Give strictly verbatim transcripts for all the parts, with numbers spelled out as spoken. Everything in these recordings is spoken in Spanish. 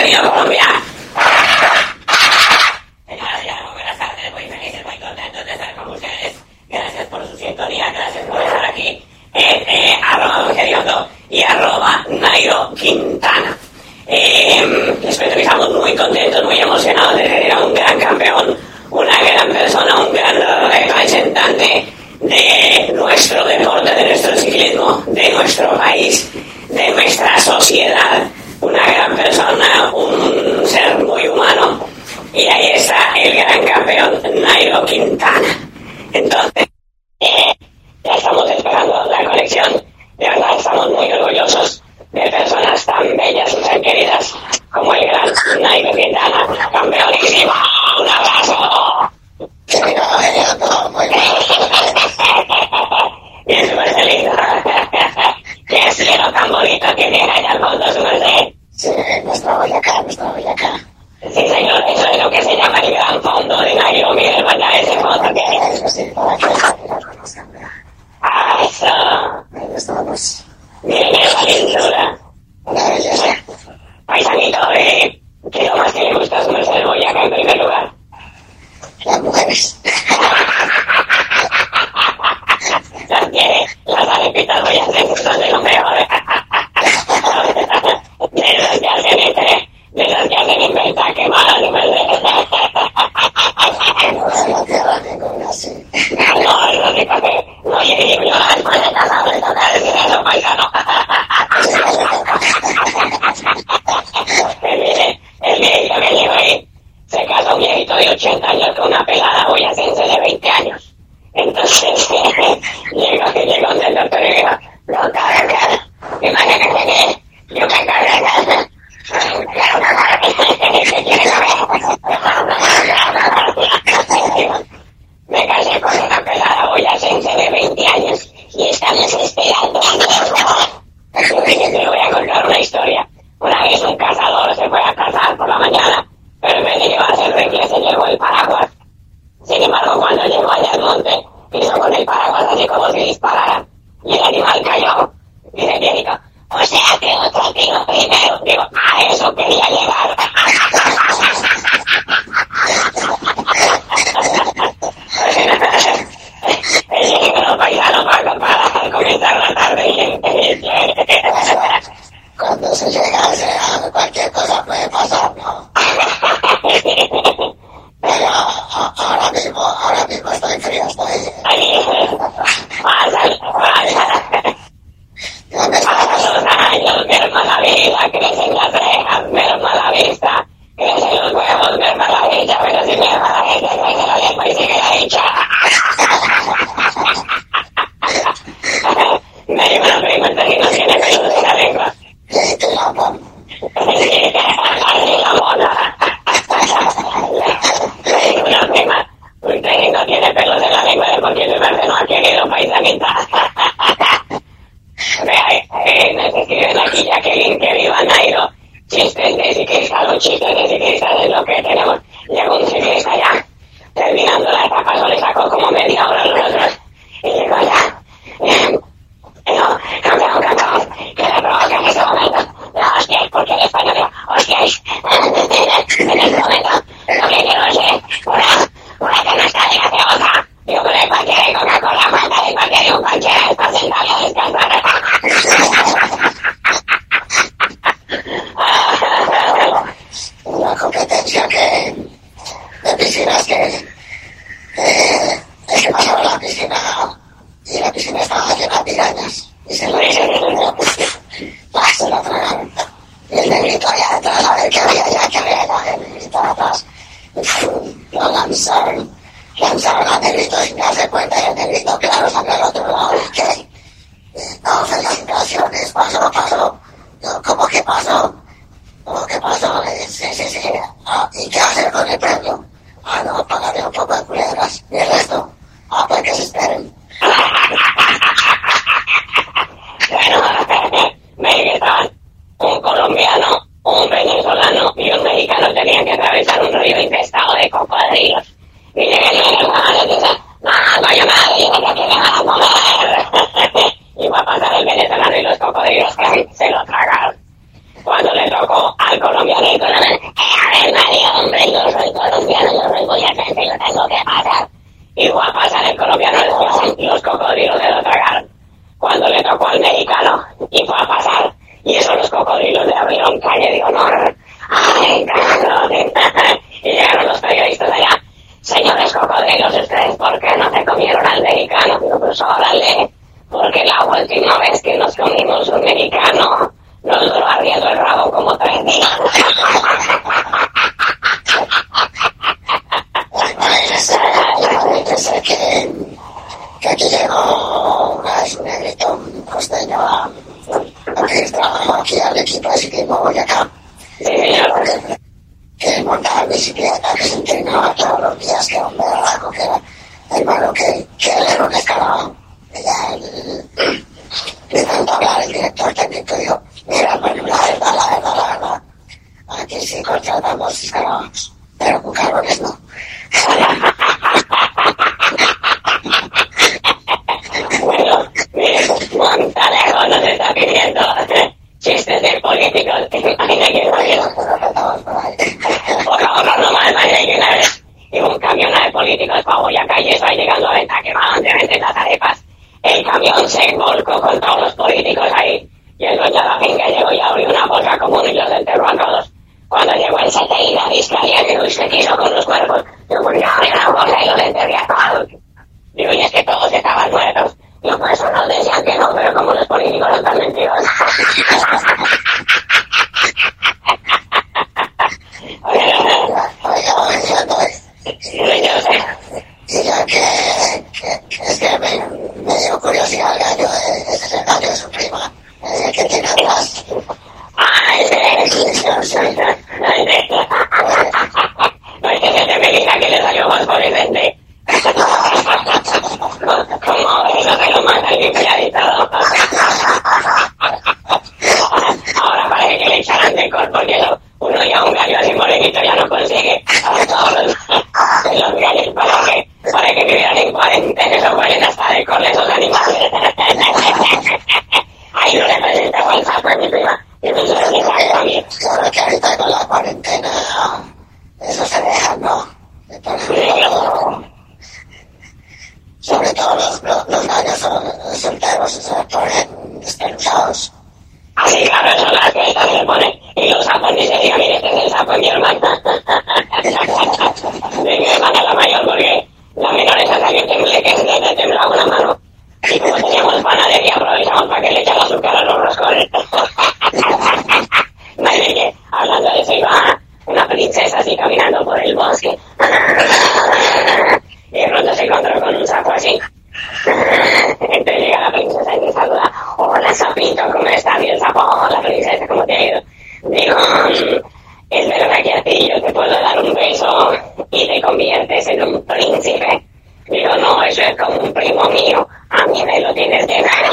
Radio Colombia. Señoras, buenas tardes, muy felices, muy contentos de estar con ustedes. Gracias por su sintonía, gracias por estar aquí en eh, arroba Geriondo y arroba Nairo Quintana. Eh, espero que estamos muy contentos, muy emocionados de tener a un gran campeón, una gran persona, un gran representante de nuestro deporte, de nuestro ciclismo, de nuestro país, de nuestra sociedad. Una gran persona, un ser muy humano. Y ahí está el gran campeón Nairo Quintana. Entonces, eh, ya estamos esperando la conexión. De verdad, estamos muy orgullosos de personas tan bellas y tan queridas como el gran Nairo Quintana, campeonísimo. ¡Un abrazo! Bien, su merced lindo. Qué cielo tan bonito que tiene allá al fondo, su merced. Sí, nuestra Boyacá, nuestra Boyacá. Sí, señor, eso es lo que se llama el gran fondo de Nairo. Mire, vaya ese fondo que es. Eso sí, para que la conozcan. ¡Ah, eso! Ahí estamos. Miren esa lindura. Una belleza. Paisanito, eh, ¿qué es lo más que le gusta a su merced de Boyacá en primer lugar? Las mujeres. Las quiere, las arepitas boyacenses son de lo mejor. De las que hacen entre, de las que hacen en venta quemadas, su merced. No es la tierra ninguna, sí. No, eso sí, porque no llegué yo después de casado, le toca decir eso, paisano. El mire, el viejito que llegó ahí, se casó un viejito de ochenta años con una pelada boyacense de veinte años. Entonces, llegó, llegó donde el doctor y le dijo, doctor, imagínate que yo me encargué. Me casé con una pelada boyacense de veinte años y estamos esperando. Yo dije, te voy a contar una historia. Una vez un cazador se fue a cazar por la mañana, pero en vez de llevarse el rifle se llevó el paraguas. Sin embargo, cuando llegó allá al monte, hizo con el paraguas así como si disparara, y el animal cayó. Dice el viejito, o sea que otro tiro primero. Digo, a eso quería llegar. El viejito no paisano para, para comenzar la tarde y Cuando se llega a ese lado, cualquier cosa puede pasar, ¿no? Pero a- ahora mismo, ahora mismo estoy frío, estoy... pasa, pasa. Ya me está Pasan los años, merma la vida, crecen las cejas, merma la vista, crecen los huevos, merma la dicha, pero si merma la dicha, crece la lengua y sigue la dicha. Me dio una prima que no tiene pelos en la lengua. y te la pongo. Así la mona. Me dio una prima, usted no tiene pelos en la lengua porque su merced no ha querido paisanita. Eh, nos escriben aquí Jacqueline que viva Nairo. Chistes de ciclista, los chistes de ciclista es lo que tenemos. Llegó un ciclista ya, terminando la etapa, solo le sacó como media hora a nosotros. Y llegó ya. Eh, no, campeón, campeón, que le provoca en este momento. No, hostias, porque el español dijo, hostias, en este momento, lo que quiero es eh, una, una canasta de gaseosa. Digo, pero cualquiera de Coca-Cola, manda de cualquiera, un cualquiera está sentado a descansar. Una competencia que... de piscinas que... Eh, es que pasaba la piscina y la piscina estaba llena de pirañas y se la se la tragaron. Y el negrito allá detrás, a ver qué había allá, qué había allá, el negrito atrás. Lo lanzaron, lanzaron al negrito sin darse cuenta y el negrito, claro, salió al otro lado. ¿Y qué? No, felicitaciones, pasó, pasó. Yo, ¿cómo que pasó? ¿Cómo que pasó? Eh, Sí, sí, sí. Ah, ¿y qué hacer con el premio? Ah, no, pagaré un poco de culebras. ¿Y el resto? Ah, pues que se esperen. Bueno, me dije que estaban un colombiano, un venezolano y un mexicano tenían que atravesar un río infestado de cocodrilos. Y llegué a mi hermano y dice, no, vaya madre, yo no quiero nada a comer. Y va a pasar el venezolano y los cocodrilos que se lo tragaron. Cuando le tocó al colombiano y el colombiano, eh, a ver, Mario, hombre, yo soy colombiano, yo soy boyacense, yo tengo que pasar. Y fue a pasar el colombiano, los, los cocodrilos se lo tragaron. Cuando le tocó al mexicano y fue a pasar, y eso los cocodrilos le abrieron calle de honor. ¡Ay, cabrón! Y llegaron los periodistas allá. Señores cocodrilos, ¿ustedes por qué no se comieron al mexicano? Digo, pues órale, porque la última vez que nos comimos un mexicano, nos duró arriendo el rabo como tres días. Imagínese que, que aquí llegó un negrito, un costeño, a, a pedir trabajo aquí al equipo de ciclismo Boyacá. Sí, señor. Que, que montaba bicicleta, que se entrenaba todos los días, que era un berraco, que era hermano, que, que él era un escalado. Y ya el, de tanto hablar el director técnico dijo, mira, bueno, la verdad, la verdad, la verdad, aquí sí contratamos escalados, pero con cabrones no. Bueno, mire, Montanejo nos está pidiendo chistes de políticos. Imagina que no quiero. Por favor, no más, imagina que una vez iba un camión de políticos para Boyacá y eso ahí llegando a venta que van de vender las arepas. El camión se volcó con todos los políticos ahí y el dueño de la finca llegó y abrió una bolsa común y los enterró a todos. Cuando llegó el C T I, la fiscalía, digo, ¿y qué hizo con los cuerpos? Digo, pues yo abrí una bolsa y los enterré a todos. Digo, y es que todos estaban muertos. Digo, por eso nos decían que no, pero como los políticos son tan mentirosos. Oiga, oiga, no, Sí, yo sé. y ya que, que, que es que me, me dio curiosidad el gallo, de, ese es el gallo de su prima, el que tiene atrás. Ay, sí. No sé, Ay, sí. No es que se te Melina que le salió fosforescente. Como eso se lo mata limpiar y todo. Ahora parece que le echarán de cor porque eso, uno ya un gallo así morenito ya no consigue. A todos los, los gallos para que, para que vivieran en cuarentena, eso pueden hasta de cor de esos animales. Ay, no le presenta Juan Sapo a mi prima. Y me dice que sabe también. claro que ahorita con la cuarentena, eso se deja, ¿no? Me parece todo, sobre todo los, los, los gallos son- solteros se ponen despeluzados. Así, claro, son las que estas se ponen. Y los sapos ni se diga, mire, este es el sapo de mi hermana. De mi hermana la mayor, porque la menor esa salió tembleque, que le temblaba una mano. Y como teníamos panadería, aprovechamos para que le echara azúcar a los roscones. Madre que, hablando de eso, iba una princesa así caminando por el bosque. Y de pronto se encontró con un sapo así. Entonces llega la princesa y me saluda. Hola, sapito, ¿cómo estás? Y el sapo, hola, princesa, ¿cómo te ha ido? Digo, es verdad que a ti yo te puedo dar un beso y te conviertes en un príncipe. Digo, no, eso es como un primo mío. A mí me lo tienes que dar.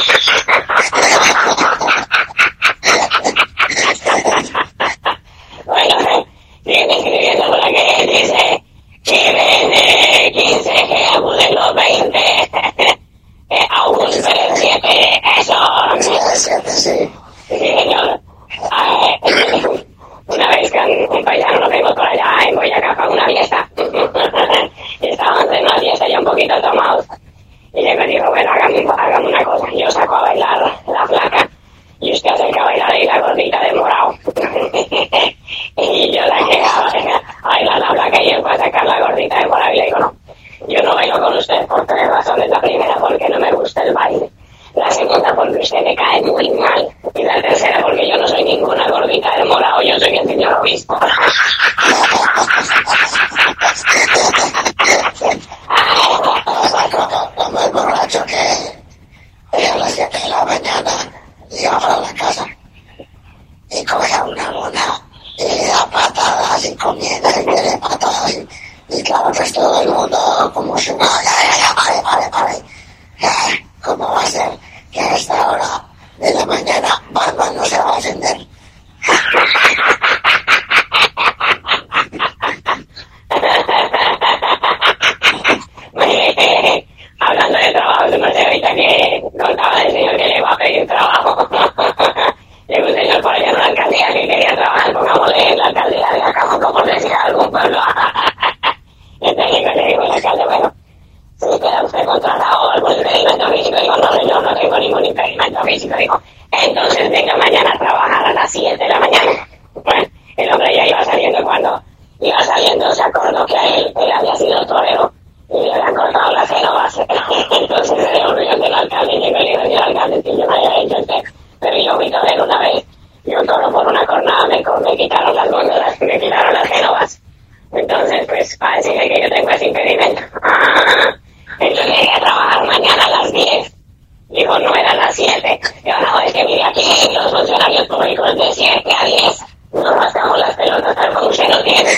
Bueno, siguen escribiendo por aquí. Dice, que viene quince, que abusen los veinte. Que abusen el siete. Eso. Es cierto, sí. Sí, señor. Ah, una vez que un, un paisano lo vimos por allá en Boyacá para una fiesta. Y estábamos en una fiesta ya un poquito tomados. Y le me dijo, bueno, hagamos, hagamos una cosa. Yo saco a bailar la flaca y usted acerca a bailar ahí la gordita de morado. Y yo la que a bailar la flaca y él fue a sacar la gordita de morado y le digo, no, yo no bailo con usted por tres razones. La primera, porque no me gusta el baile. La segunda, porque usted me cae muy mal. Y la tercera, porque yo no soy ninguna gordita de morado, yo soy el señor obispo. Como el borracho que a las siete de la mañana iba para la casa y coge a una mona y le da patadas y comienza y le da patadas y, y claro, pues todo el mundo como si no, ya, ya, ya, pare, pare, pare. Ya, ¿cómo va a ser que a esta hora de la mañana Batman no se va a ascender? todas las góndolas, me quitaron las génovas. Entonces, pues, para decirle que yo tengo ese impedimento. Entonces llegué a trabajar mañana a las diez. Digo, no eran las siete. Yo, no, es que mire aquí, los funcionarios públicos de siete a diez nos rascamos las pelotas, tal como usted no tiene.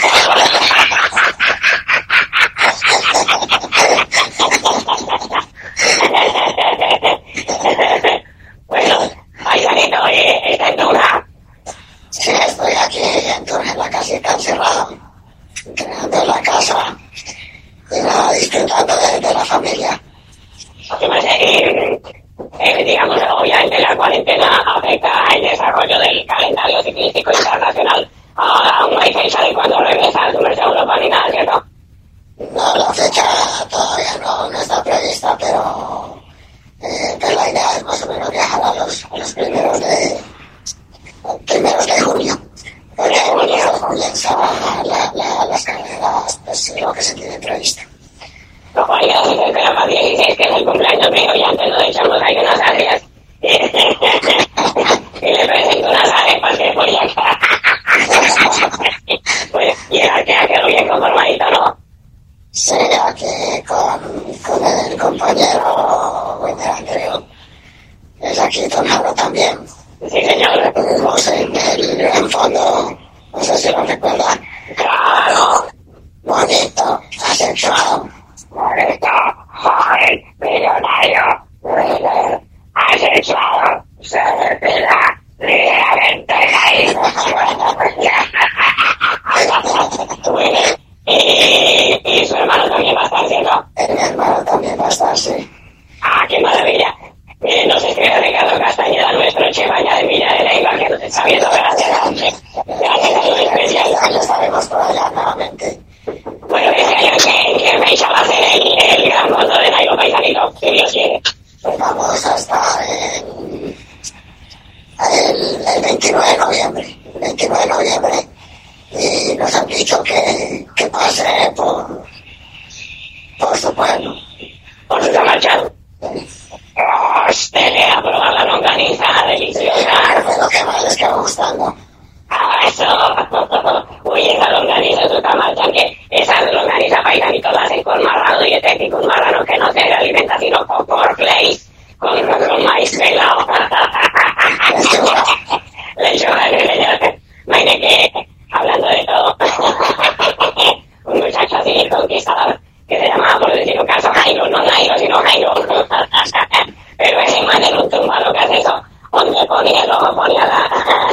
Bueno, paisanito, oye, ¿está en Tuna? Sí, estoy aquí en Tuna, en la casita encerrado, creando la casa y nada, disfrutando de, de la familia. Porque más, eh, eh, digamos, obviamente la cuarentena afecta el desarrollo del calendario ciclístico internacional. Ahora aún no hay fecha de cuándo regresa al Tour de Europa ni nada, ¿cierto? No, la fecha todavía no, no está prevista, pero, eh, pero la idea es más o menos viajar a los, a los primeros de primeros de junio. Porque en junio comienza la, la, las carreras, pues lo que se tiene previsto. No podría decir que era para dieciséis, que es el cumpleaños mío, y antes nos echamos ahí unas areas. Y le presento unas arepas que voy acá. Pues, y el arquea quedó bien conformadito, ¿no? Sí, aquí con, con el compañero Winter Andrew. Es aquí tomando también. Sí, señor. Vemos en el gran fondo, no sé si lo recuerdan. Claro. Bonito, asexuado. Bonito, joven, millonario, líder, asexuado, se depila, ligeramente caído. Bueno, y, y su hermano también va a estar, ¿cierto? Mi hermano también va a estar, sí. ¡Ah, qué maravilla! Miren, nos escribe Ricardo Castañeda, nuestro chef allá de Villa de Leyva, que nos está viendo gracias a gracias a su especial. Ya lo estaremos por allá nuevamente. Bueno, ese año que, que fecha va a ser el, el gran fondo de Nairo Paisanito, si Dios quiere. Pues vamos a estar en el, el veintinueve de noviembre. veintinueve de noviembre. Y nos han dicho que, que pase por, por su pueblo. Por su marchado. Hostia, a probar la longaniza deliciosa. Pero lo que más les queda gustando. ¡Ah, eso! Uy, esa longaniza es otra marcha, que esa longaniza paisanito la hacen con marrano dietético, un marrano que no se alimenta sino con pork con, con maíz pelado. Lechuga, señor. Imagínate que, hablando de todo, un muchacho así conquistador, que se llamaba, por decir un caso, Jairo, no Nairo, sino Jairo. Pero ese man era un tumbado que hace eso, donde ponía el ojo, ponía la...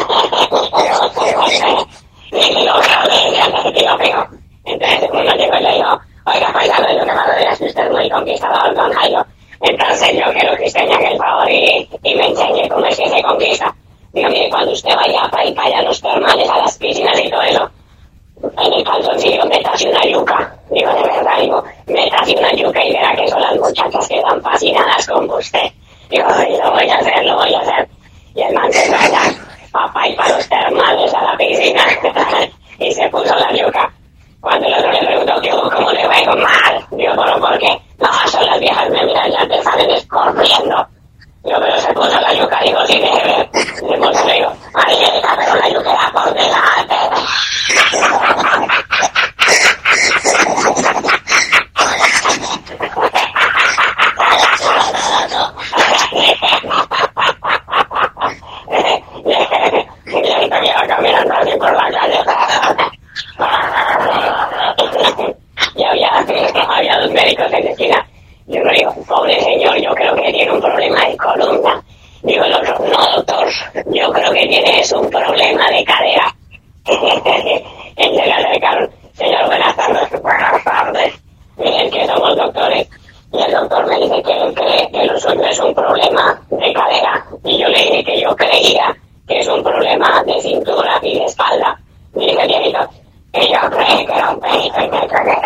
y lo grabé, y antes se tiró feo. Entonces uno llegó y le dijo, oiga, paisano, lo que pasa es que usted es muy conquistador, don Jairo. Entonces yo quiero que usted me haga el favor y, y me enseñe cómo es que se conquista. Digo, mire, cuando usted vaya para ir para allá a los termales, a las piscinas y todo eso, en el calzoncillo métase una yuca. Digo, de verdad, digo, métase una yuca y verá que son las muchachas que están fascinadas con usted. Digo, y lo voy a hacer, lo voy a hacer. Y el man se vaya, papá, y para los termales a la piscina. Y se puso la yuca. Cuando el otro le preguntó, digo, ¿cómo le veo mal? Digo, ¿pero por qué? No, son las viejas me miran ya te salen escorriendo. Digo, pero se puso la yuca, digo, sí, deje ver. Le puso, le digo, Marielita, pero la yuca era por delante. Y ahorita iba caminando así por la calle. Y había, había dos médicos en la esquina. Yo le digo, pobre señor, yo creo que tiene un problema de columna. Digo el otro, no doctor, yo creo que tiene es un problema de cadera. Entonces le acercaron, señor, buenas tardes, buenas tardes. Miren que somos doctores. Y el doctor me dice que él cree que lo suyo es un problema de cadera. Y yo le dije que yo creía que es un problema de cintura y de espalda. Y dice, viejito, que yo creí que era un penito y me cagué.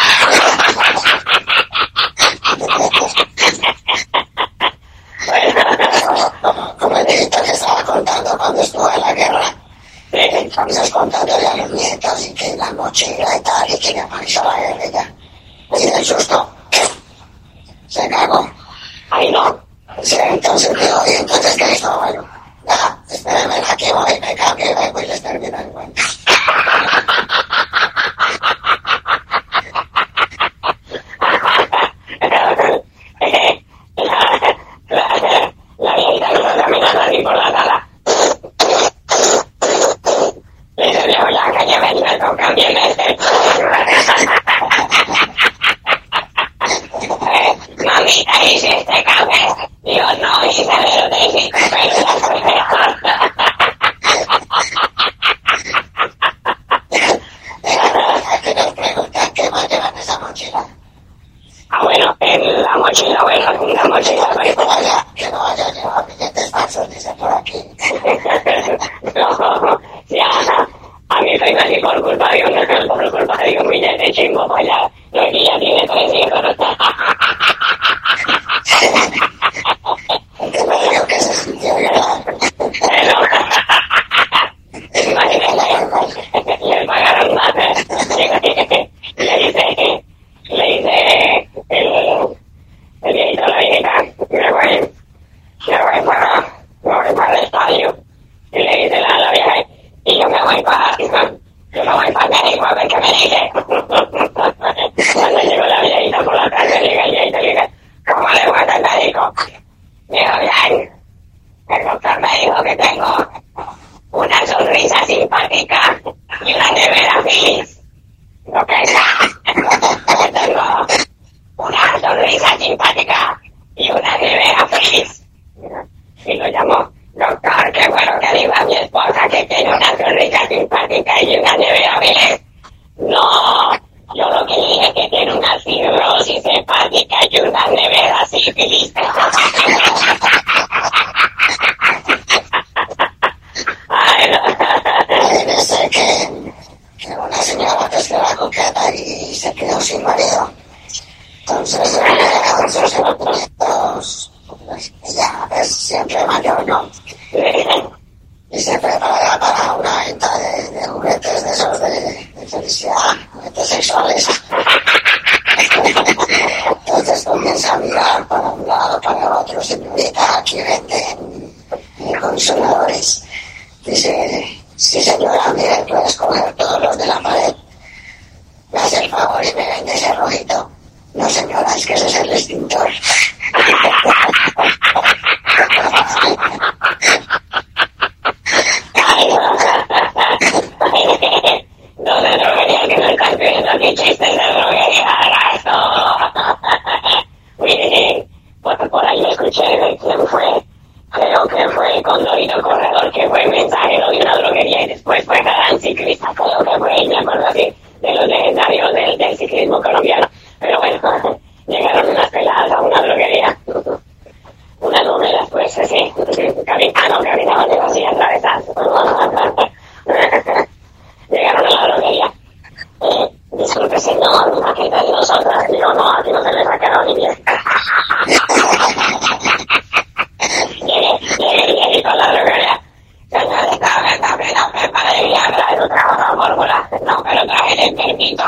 Como el viejito que estaba contando cuando estuvo en la guerra. Entonces contándole a los nietos y que la mochila y tal, y que le apareció la guerrilla. Y del susto, se cagó. Ay, no. Sí, entonces digo, y entonces ¿qué hizo? Bueno, nada, espérenme aquí voy, me cambio y vengo y les termino el cuento. cámbiame el sueldo, cámbiame este. Mamita, hice este café. Digo, no hice de lo que hiciste, pero ya soy mejor. Que nos preguntan qué más llevan esa mochila. Ah, bueno, en la mochila, bueno, en la mochila, Que pues. no vaya, que no vaya a llevar billetes falsos, dice por aquí. No, ya, a mí soy así por culpa de un, por culpa de un billete chimbo, pues ya, lo que ya tiene tres hijos. Que me digo que se sintió llorar. Pero, imagínate, le pagaron más, le dice, le dice el, el viejito a la viejita, me voy, me voy para, me voy para el estadio, y le dice la, la vieja, y yo me voy para, yo me voy para México a ver qué me dice. Cuando llegó la viejita por la tarde, llega el viejito y le dice, ¿cómo le voy al médico? Digo, bien, el doctor me dijo que tengo una sonrisa simpática y una nevera feliz. Lo que sea, tengo una sonrisa simpática y una nevera feliz. Y lo llamó, doctor, qué bueno que diga a mi esposa que tiene una sonrisa simpática y una nevera feliz. No, yo lo que dije es que tiene una cirrosis hepática y una nevera sífilis. Ay, no. Imagínese que, que una señora pescó la coqueta y se quedó sin marido. Entonces, con sus sentimientos, ella es siempre mayor, ¿no? Y se prepara para una venta de, de juguetes de esos de, de felicidad, juguetes sexuales. Entonces comienza a mirar para un lado, para otro, señorita, aquí venden eh, consoladores. Dice, sí señora, mire, puede escoger todos los de la pared. Me hace el favor y me vende ese rojito. No señora, es que ese es el extintor. No de droguería, que no están pidiendo ni chistes de droguería, raso. Miren, por, por ahí escuché de quién fue, creo que fue Condorito Corredor, que fue mensajero de una droguería y después fue gran ciclista, creo que fue, me acuerdo así, de los legendarios del, del ciclismo colombiano. Pero bueno, llegaron unas peladas a una droguería, unas novelas, pues así, capitano, capitano, digo así, atravesadas. Llegaron a la droguería. Eh, disculpe, señor, una gente de nosotras. Digo, no, aquí no se le sacaron ni bien. Llegué, llegué, llegué con la droguería. Señorita, venga, venga, venga, de Viagra, eso trajo la fórmula. No, pero traje el permito.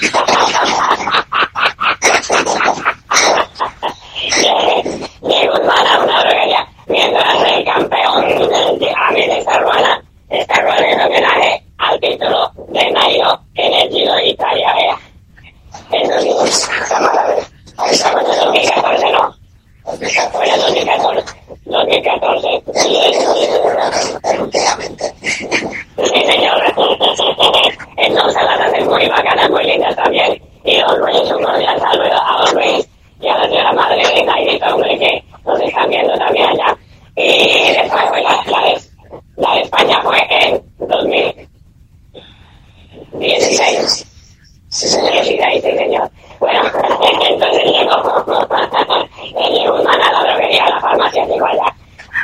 Llegué Guzmán a una droguería, mientras el campeón de a mí de esta ruana, esta ruana en homenaje al título de Nairo en el Giro de Italia, vea. Eso sí, esa maravilla. Esa fue en dos mil catorce, ¿no? Fue en dos mil catorce. dos mil catorce. Efectivamente. Sí, señor. Entonces las hacen muy bacanas, muy lindas también. Y don Luis, un cordial saludo a don Luis y a la señora madre de Nairito, hombre, que nos están viendo también allá. Y después fue la, la, de, la de España fue en dos mil dieciséis. Sí, señor. dieciséis, sí, señor. Bueno, entonces llegó, llegó un man a la droguería, a la farmacia, llegó allá.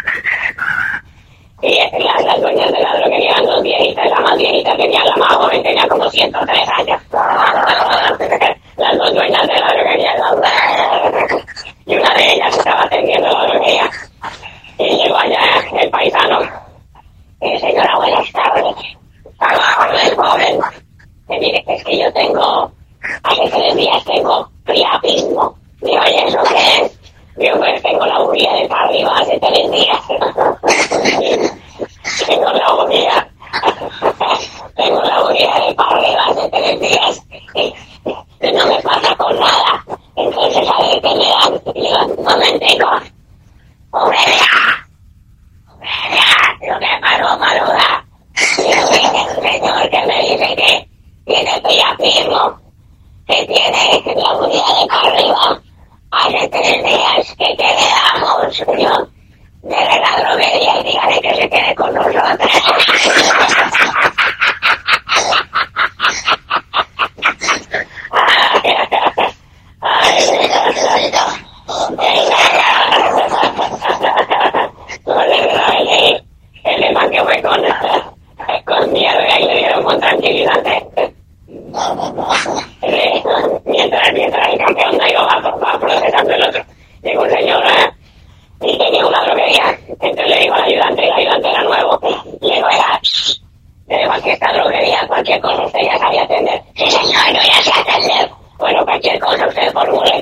Y las, las dueñas de la droguería eran dos viejitas, la más viejita tenía, la más joven tenía como ciento tres años. Las dos dueñas de la droguería, y una de ellas estaba atendiendo la droguería. Y llegó allá el paisano. Y señora, buenas tardes. Hola, el joven. Y mire, es que yo tengo, hace tres días tengo priapismo. Digo, oye, ¿eso qué es? Digo, pues tengo la bulia de para arriba hace tres días. Tengo la bulia. Tengo la bulia de para arriba hace tres días. Y no me pasa con nada. Entonces, a ver qué me dan. Digo, un momentico. Aurelia. Aurelia, lo que pasó, maluda. Digo, señor, que me dice que tiene priapismo, que tiene la unidad de arriba, hace tres días que quedamos, yo, de la droguería y dígale que se quede con nosotros. Ay, el lema que fue con, con miedo y ahí le dieron con tranquilizante. Mientras, mientras el campeón Nairo va, va procesando el otro, llegó un señor ¿eh? y tenía una droguería. Entonces le dijo al ayudante, el ayudante era nuevo, le dijo, oiga, le digo, aquí esta droguería, cualquier cosa usted ya sabía atender. Sí señor, no ya sé atender. Bueno, cualquier cosa usted formule.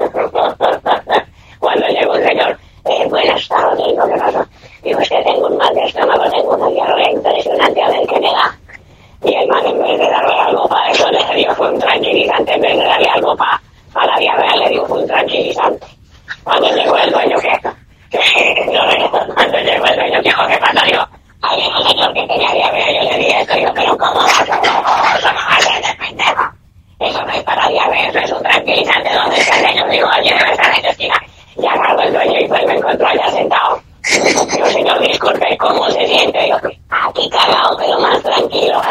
Cuando llegó un señor, eh, buenas tardes, digo, ¿qué pasa? Digo, es que tengo un mal de estómago, tengo una diarrea impresionante, a ver qué me da. Y el man, en vez de darle algo para eso, le dio fue un tranquilizante. En vez de darle algo para pa la diarrea, le dio fue un tranquilizante. Cuando llegó el dueño, ¿qué? Cuando llegó el dueño, dijo, ¿qué pasa? Digo, había un señor que tenía diarrea, yo le dije esto, digo, pero ¿cómo vas a hacer de pendejo? Eso no es para diarrea, eso es un tranquilizante. ¿Dónde está el señor? Digo, alguien debe estar en la esquina. Y agarró el dueño y pues me encontró allá sentado. Digo, señor, disculpe, ¿cómo se siente? Digo, aquí cagado, pero más tranquilo.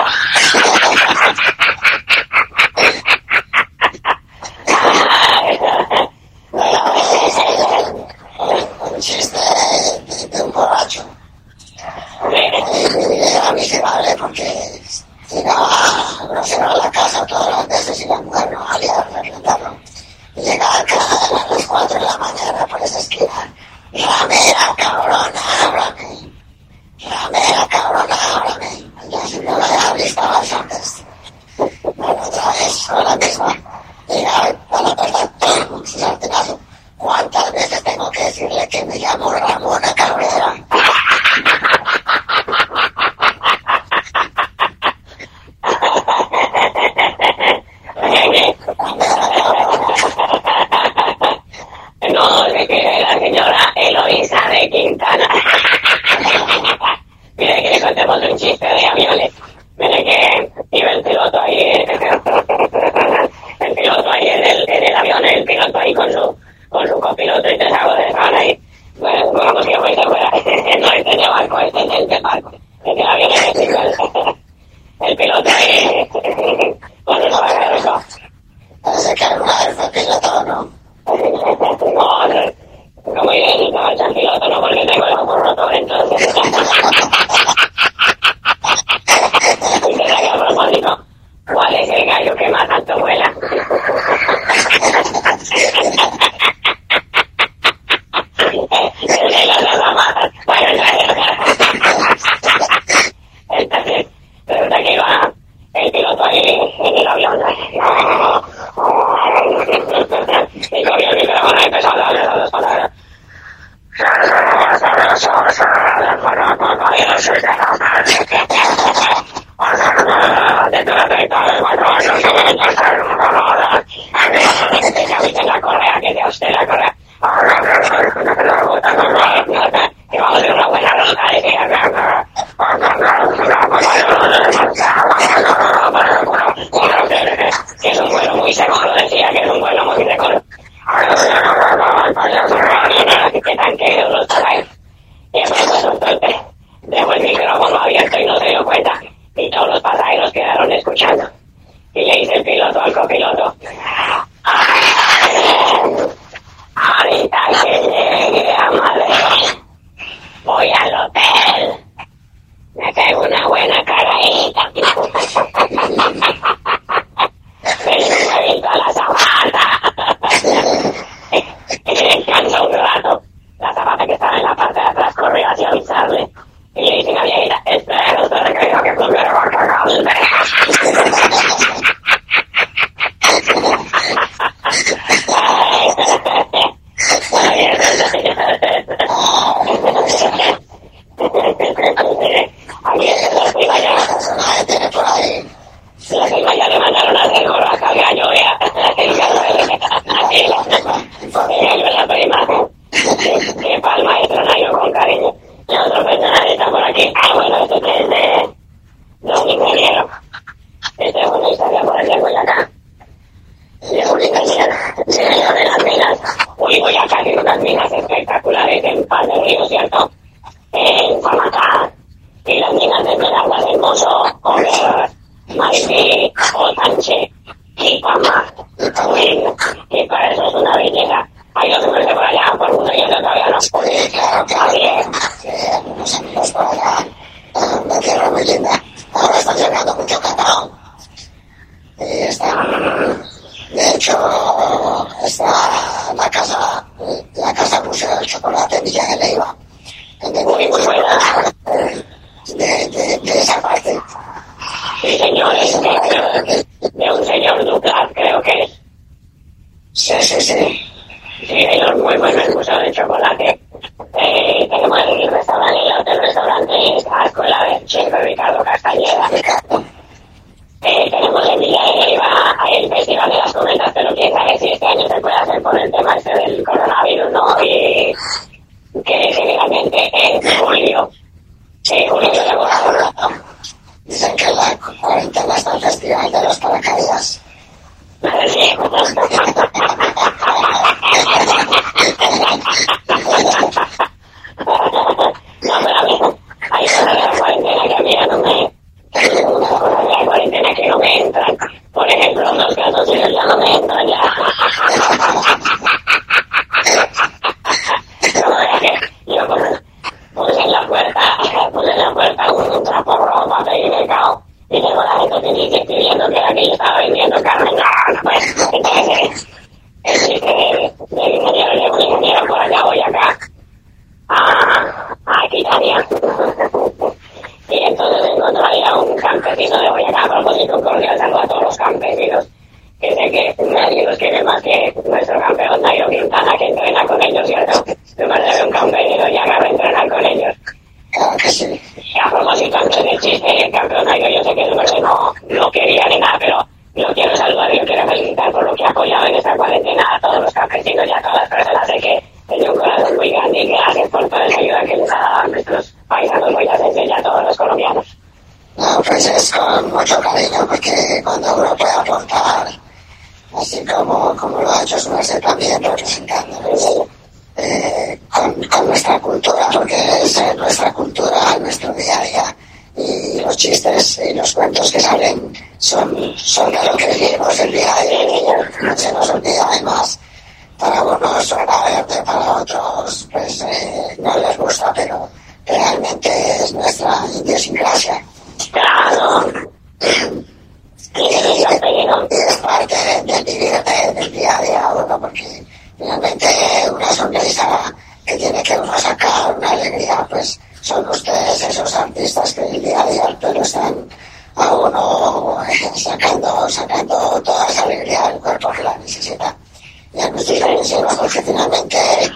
Un chiste de un borracho. Era miserable porque llegaba grosero a la casa todas las veces y la mujer no valía refrendarlo. Y llegaba a casa a las cuatro de la mañana por esa esquina. Ramera, cabrona, ábrame. Ramera, cabrona, ábrame. Ya se me la había visto bastantes. Bueno, otra vez, con la misma. Llegaba a la puerta, ¡pum! Un sartenazo. ¿Cuántas veces tengo que decirle que me llamo Ramona Cabrera? No, de que la señora Eloísa de Quintana. Mire que le contemos un chiste de aviones. Mire que iba el piloto ahí, el piloto ahí en el, en el avión, el piloto ahí con su, con su copiloto y tres aguas de estaban ahí. Bueno, vamos que fue, fuera. No, este de barco, este es el de barco. Este avión es el, el piloto ahí con sus bagajeros. Parece que alguna vez fue piloto, ¿no? No, no, como iré, no, el piloto no, porque tengo el ojo roto, entonces. Usted sabe a propósito, ¿cuál es el gallo que más alto vuela? El de las ramas. Bueno, entonces, resulta que iba el piloto ahí en el avión. Y cogió el micrófono y empezó a darle las dos palabras. La correa, que de usted la correa. Que vamos a hacer una buena ronda que es un vuelo muy seguro, decía que es un vuelo muy seguro. Que tanque los trae. Y entonces dejó el micrófono abierto y no se dio cuenta. Y todos los pasajeros quedaron escuchando. Y le dice el piloto al copiloto: ahorita que llegue a Madrid, voy al hotel. Me pego una buena cagadita. Me suelto a la zapata. Y me descanso un rato. La zapata que estaba en la parte de atrás corrió hacia avisarle. Y le dice a la viejita: espera, espera, que digo que primero va a cagar. La prima ya le mandaron a hacer gorras al gallo, vea. El gallo es la prima. Que para el maestro Nairo con cariño. Y otro personaje está por aquí. Ah, bueno, esto que es de, de un ingeniero. y Boyacá tiene unas minas espectaculares en Paz del Río, ¿cierto? En Zamacá, y las minas de Esmeraldas en Mozo, Over, Marifí, Otanche, Quipama, y para eso es una belleza. Hay dos hombres por allá, por uno y otro todavía no. Sí, claro, claro. Sí, algunos amigos por allá, una tierra muy linda. Ahora están llegando mucho cacao. Y están, de hecho, está la casa, la casa Museo del Chocolate en Villa de Leyva. Muy, muy buena. De, de, de esa parte. Sí, señores, de, de un señor Douglas, creo que es. Sí, sí, sí. Sí, señor, muy bueno el Museo del Chocolate. Eh, tenemos el restaurante, el hotel restaurante, esta escuela del chef Ricardo Castañeda. Eh, tenemos en Villa de Leyva el Festival de las Cometas, pero quién sabe si este año se puede hacer por el tema este del coronavirus, ¿no? Y que generalmente en julio, en julio de agosto. Dicen que la cuarentena está el festival de los paracaídas. Sí. No, pero a mí hay cosas de la cuarentena que a mí ya no me... Una cosa de la cuarentena que no me entran. Por ejemplo, los gatos y ya no me entran ya. Yo puse en la puerta, puse en la puerta un trapo rojo para pedir mercado. Y luego la gente me dice, pidiendo que era que yo estaba vendiendo carne. No, no, pues, entonces, el chiste de, del ingeniero, de un ingeniero por allá, voy acá, a, a Aquitania. Y entonces encontraría un campesino de Boyacá. A propósito, un cordial saludo a todos los campesinos, que sé que nadie los quiere más que nuestro campeón Nairo Quintana, que entrena con ellos, ¿cierto? Tú me debes un campesino y agarra a entrenar con ellos. Claro que sí. Y a propósito, antes del chiste, el campeón Nairo, yo sé que su merced no, no quería ni nada, pero lo quiero saludar y lo quiero felicitar por lo que ha apoyado en esta cuarentena a todos los campesinos y a todas las personas. Sé que tiene un corazón muy grande y gracias por toda la ayuda que les ha dado a nuestros paisanos boyacenses y a todos los colombianos. No, pues es con mucho cariño, porque cuando uno puede aportar, así como, como lo ha hecho su merced también, representándoles eh, con, con nuestra cultura, porque es eh, nuestra cultura, nuestro día a día, y los chistes y los cuentos que salen son, son de lo que vivimos el día a día, no se nos olvida. Además, para unos suena verde, para otros pues eh, no les gusta, pero realmente es nuestra idiosincrasia. Claro. Y, y, y es parte de, del vivir del día a día uno, porque finalmente una sonrisa que tiene que uno sacar, una alegría, pues son ustedes esos artistas que el día a día pero están a uno eh, sacando, sacando toda esa alegría del cuerpo que la necesita. Y a nuestros vecinos, porque finalmente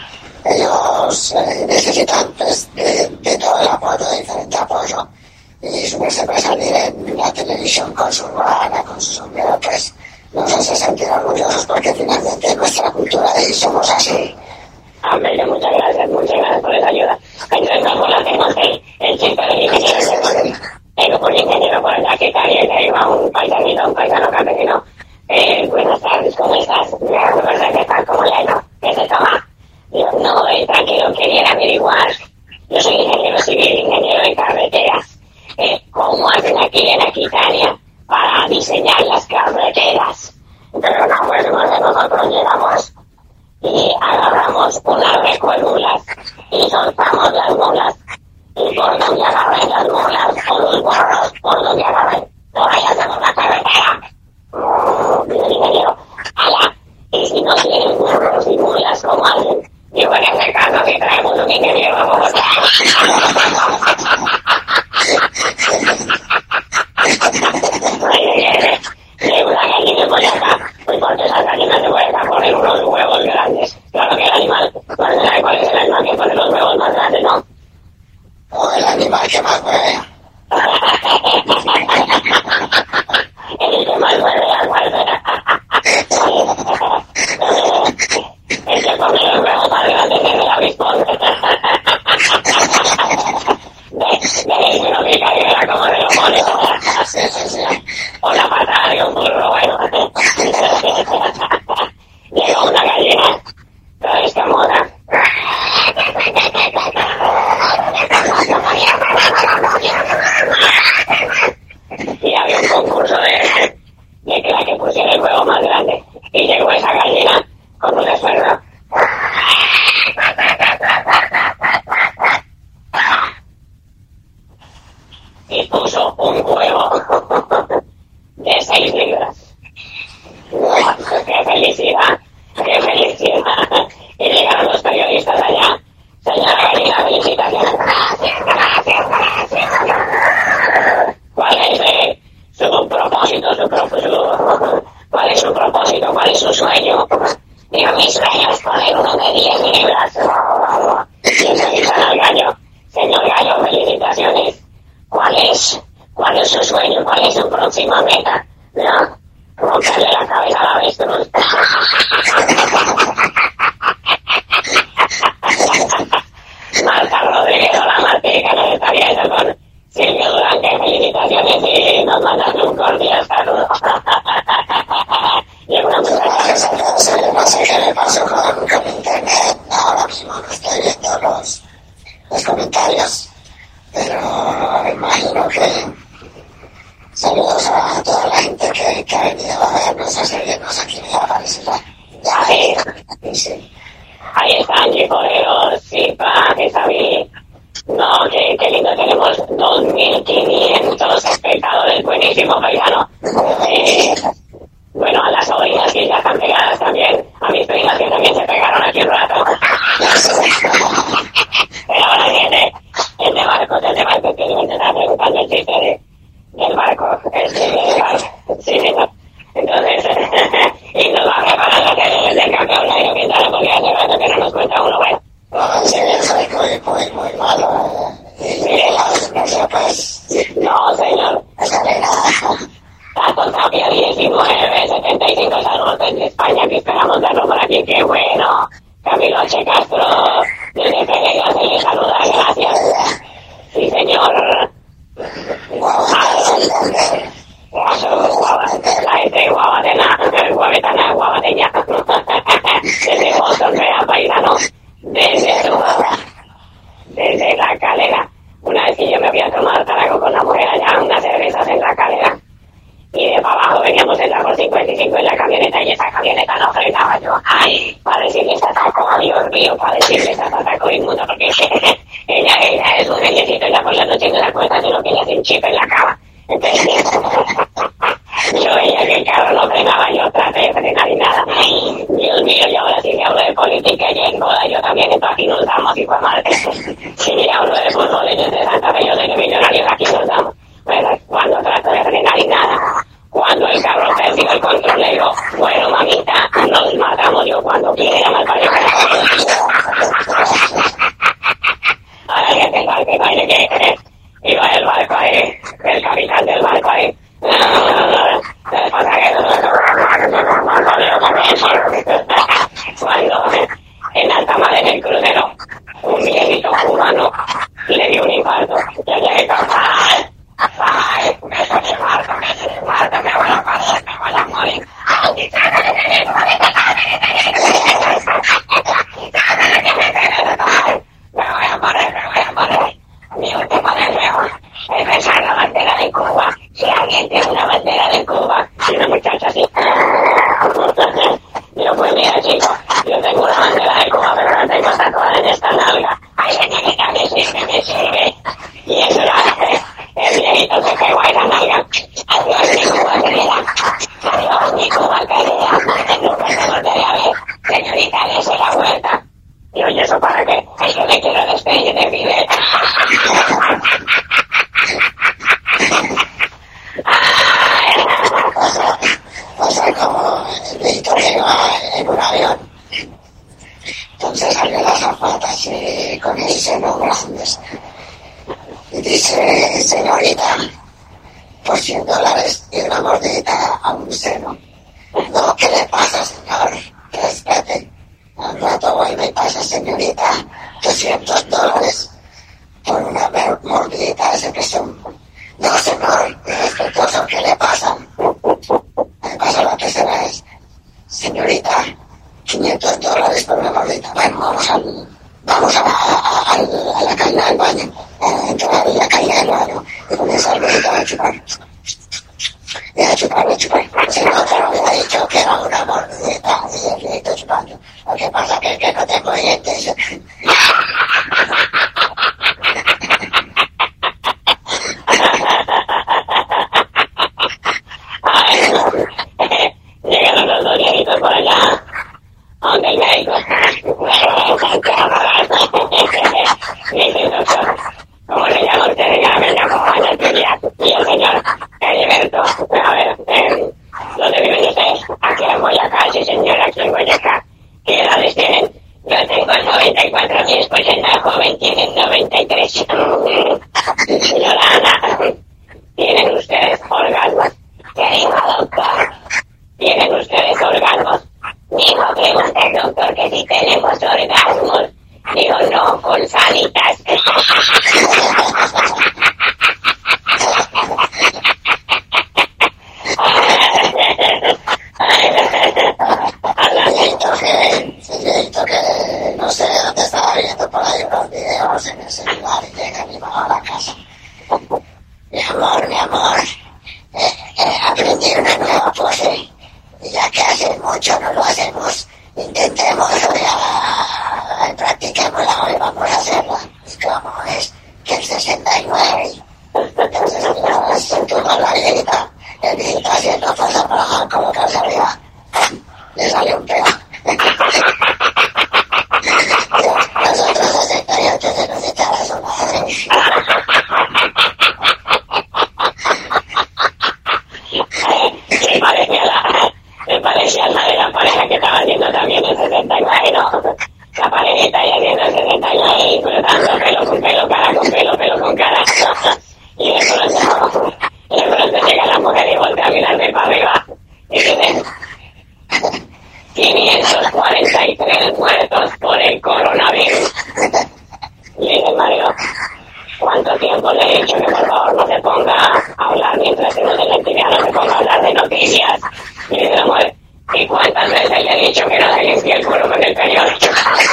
ellos eh, necesitan pues, de, de todo el apoyo, de diferente apoyo. Y su merced puede salir en la televisión con su urbana, con su sombrero, pues nos hace sentir orgullosos, porque finalmente es nuestra cultura y somos así. Hombre, muchas gracias, muchas gracias por esa ayuda. Entonces, vamos a hacemos el, el chiste del ingeniero. Tengo un ingeniero por allá que también le iba un paisanito, un paisano campesino. Eh, buenas tardes, ¿cómo estás? Me verdad que estás como lleno. ¿Qué se toma? Digo, no, eh, tranquilo, quería averiguar. Yo soy ingeniero civil, ingeniero de carreteras. Eh, ¿Cómo hacen aquí en Aquitania para diseñar las carreteras? Pero no, pues nosotros llegamos y agarramos unas recuerdulas y soltamos las mulas. Y por donde agarren las mulas o los burros, por donde agarren, por ahí hacemos la carretera. Dice el ingeniero, ala, y si no tienen burros y mulas, ¿cómo hacen? Digo, en este caso, si traemos un ingeniero a Bogotá. Le una gallina de Boyacá, pues porque esas gallinas de Boyacá ponen unos huevos grandes. Claro que el animal, ¿cuál es, cuál es el animal que pone los huevos más grandes, no? O el animal que más mueve. caso de, de que la que pusiera el huevo más grande y llegó esa gallina con un esfuerzo y puso un huevo de seis libras. ¡Qué felicidad! ¡Qué felicidad! Y llegaron los periodistas allá. Señora gallina, felicitaciones. Gracias, gracias, gracias. ¿Cuál es eh, su propósito, su propósito? ¿Cuál es su propósito? ¿Cuál es su sueño? Digo, mi sueño es poner uno de diez libras. Y entrevistan al gallo. Señor gallo, felicitaciones. ¿Cuál es? ¿Cuál es su sueño? ¿Cuál es su próxima meta? ¿No? Romperle la cabeza a la avestruz. Marta Rodríguez, hola Martica, nos estaría eso con Silvio Durán, que felicitaciones y nos mandan un cordial saludo. Y una muchacha. No sé qué me pasó con, con internet, ahora mismo no estoy viendo los, los comentarios, pero imagino que saludos a toda la gente que, que ha venido a vernos, a seguirnos aquí, me aparecerá. Ya, Sí. sí. Ahí están, Giporeos, Sipa, Gesabi. No, qué, qué lindo, tenemos dos mil quinientos espectadores, buenísimo, paisano. Eh, bueno, a las sobrinas que ya están pegadas también, a mis primas que también se pegaron aquí un rato. Pero bueno, gente, el de barcos, el de barcos, que me estaba preocupando el chiste de, del barco, el chiste del barco, sí, señor. Entonces, y nos va a preparar la tele del campeón Nairo Quintana, porque hace rato que no nos cuenta uno, bueno. No, sí, soy muy, muy, muy malo. Y la desgracia, pues, No, señor. no sale nada. Tato Tapia diecinueve, setenta y cinco, saludos desde España, que esperamos verlo por aquí, qué bueno. Camilo H. Castro, desde Pereira, se le saluda, gracias. Sí, señor. La gente de Guabatena, Guavetana, Guabateña. Desde Boston, vea, paisano. Desde Suba. Desde La Calera. Una vez que yo me había tomado tarago con la mujer allá, unas cervezas en La Calera. Y de para abajo veníamos en la por cincuenta y cinco en la camioneta y esa camioneta no frenaba yo. Ay, para decirle esta taco, Dios mío, para decirle esta taco inmundo, porque ella, ella es un geniecito y ya por la noche no se da cuenta de lo que ella hace un chip en la cama. Entonces, yo veía que el carro no frenaba, yo traté de frenar y nada. Ay, Dios mío, y ahora sí que hablo de política y en boda, yo también, entonces aquí nos damos y fue madre. Si mira, hablo de fútbol, ellos de Santa Fe, yo de que millonarios aquí nos damos. Pero cuando trato de frenar y nada, cuando el carro perdió el control, le digo, bueno, mamita, nos matamos. Yo cuando quiere llamar para allá. Ahora que el barco, vaya que iba el barco ahí, el capitán del barco ahí. El pasajero, cuando en alta mar en el crucero, un viejito cubano le dio un infarto. Yo llegué con ¡ay! ¡Ay! ¡Me voy a infarto! ¡Me voy a infarto! ¡Me voy a morir! ¡Me voy a morir! ¡Me voy a morir! ¡Me voy a morir! Mi último deseo es besar la bandera de Cuba. Si alguien tiene una bandera de Cuba y una muchacha así, yo pues mira, chico, yo tengo una bandera de Cuba, pero la tengo tatuada en esta nalga. Ay, señorita, me sirve, me sirve. Y eso lo hace el viejito se pegó a esa nalga. Adiós, mi Cuba querida. Adiós, mi Cuba querida. Nunca te volveré a ver. Señorita, dése la vuelta. Y oye, ¿eso para qué? Es que me quiero despedir de mi vida. O sea, como el viejito que iba en un avión. Entonces salió las zapatas y con el seno grandes. Y dice, señorita, por cien dólares y una mordida a un seno. No, ¿qué le pasa, señor? Respete. Al rato vuelve y pasa, señorita, doscientos dólares por una mordida a ese precio. No, señor, respetuoso, ¿qué le pasa? Me pasó la tercera vez. Señorita, quinientos dólares por una mordida. Bueno, vamos al... Vamos a, a, a, a la caída del baño. A entrar en la caída del baño. Y comienza el viejito a chupar. Y ahí a chupar, a chupar. Si no, te lo hubiera dicho que era una mordidita y el riito chupando. Lo que pasa que es que no tengo dientes. Llegaron los dos viejitos por allá, donde el médico. Dice, doctor, ¿cómo le llama usted? Ya me llamo Juan Turia. Y el señor, Heriberto. A ver, eh, ¿dónde viven ustedes? Aquí en Boyacá, sí señor, aquí en Boyacá. ¿Qué edades tienen? Yo tengo el noventa y cuatro, mi esposa es la joven, tiene el noventa y tres. Señora Ana, ¿tienen ustedes orgasmos? ¿Qué dijo, doctor? ¿Tienen ustedes orgasmos? Digo, pregunta el doctor que si tenemos orgasmos. Digo, no, con sanitas. Señorito que, señorito que no sé dónde estaba viendo por ahí unos videos en el celular y llega mi mamá a la casa. Mi amor, mi amor, eh, eh, aprendí una nueva pose y ya que hace mucho no lo hacemos, intentemos ya, practiquémosla hoy, vamos a hacerla. ¿Y cómo es? Que el sesenta y nueve, entonces mira, la cintura la viejita, el viejito haciendo fuerza para colocarse arriba, le sale un pedo. Nosotros sesenta y ocho se nos echará su madre. Me parecía la, me parecía la de la pareja que estaba haciendo también el sesenta y nueve, ¿no? La parejita ahí haciendo el sesenta y nueve, disfrutando pelo con pelo, cara con pelo, pelo con cara. Y de pronto, de pronto llega la mujer y voltea a mirarme para arriba. Y dice, quinientos cuarenta y tres muertos por el coronavirus. Y dice el marido, ¿cuánto tiempo le he dicho que por favor no se ponga a hablar mientras se nos electricidad, no se ponga a hablar de noticias? Y dice la mujer, ¿y cuántas veces le he dicho que no se limpie el culo con el periódico?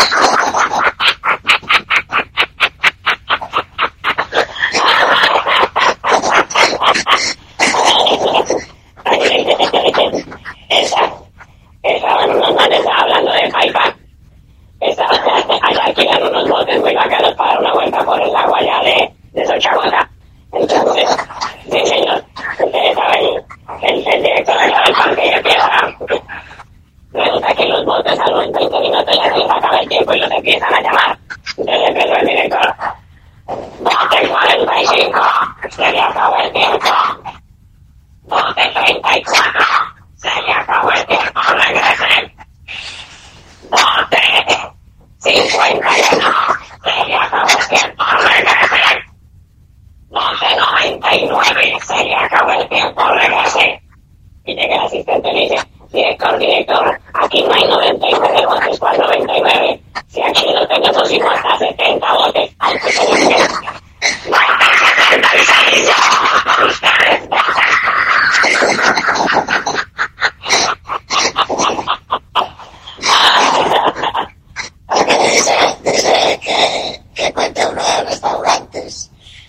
Esa, esa, bueno, unos manes estaba hablando de Paipa. Estaba, allá alquilan unos botes muy bacanos para una vuelta por el agua allá de, de Sochagota. Entonces, sí señor, estaba ahí, el, el director allá del parque y empieza, resulta que los botes a los veinte minutos ya se les acaba el tiempo y los empiezan a llamar. Entonces empezó el director, bote cuarenta y cinco, se le acabó el tiempo. Bote treinta y cuatro, se le acabó el tiempo, regresen. Bote cincuenta y uno, se le acabó el tiempo, regresen. Bote noventa y nueve, se le acabó el tiempo, regresen. Y llega el asistente y le dice, director, director, aquí no hay noventa y nueve botes, ¿cuál noventa y nueve? Si aquí no tenemos sino hasta setenta botes. Ay, pues se le dice, no hay setenta y seis, ustedes Dice, dice que, que cuente uno de los restaurantes.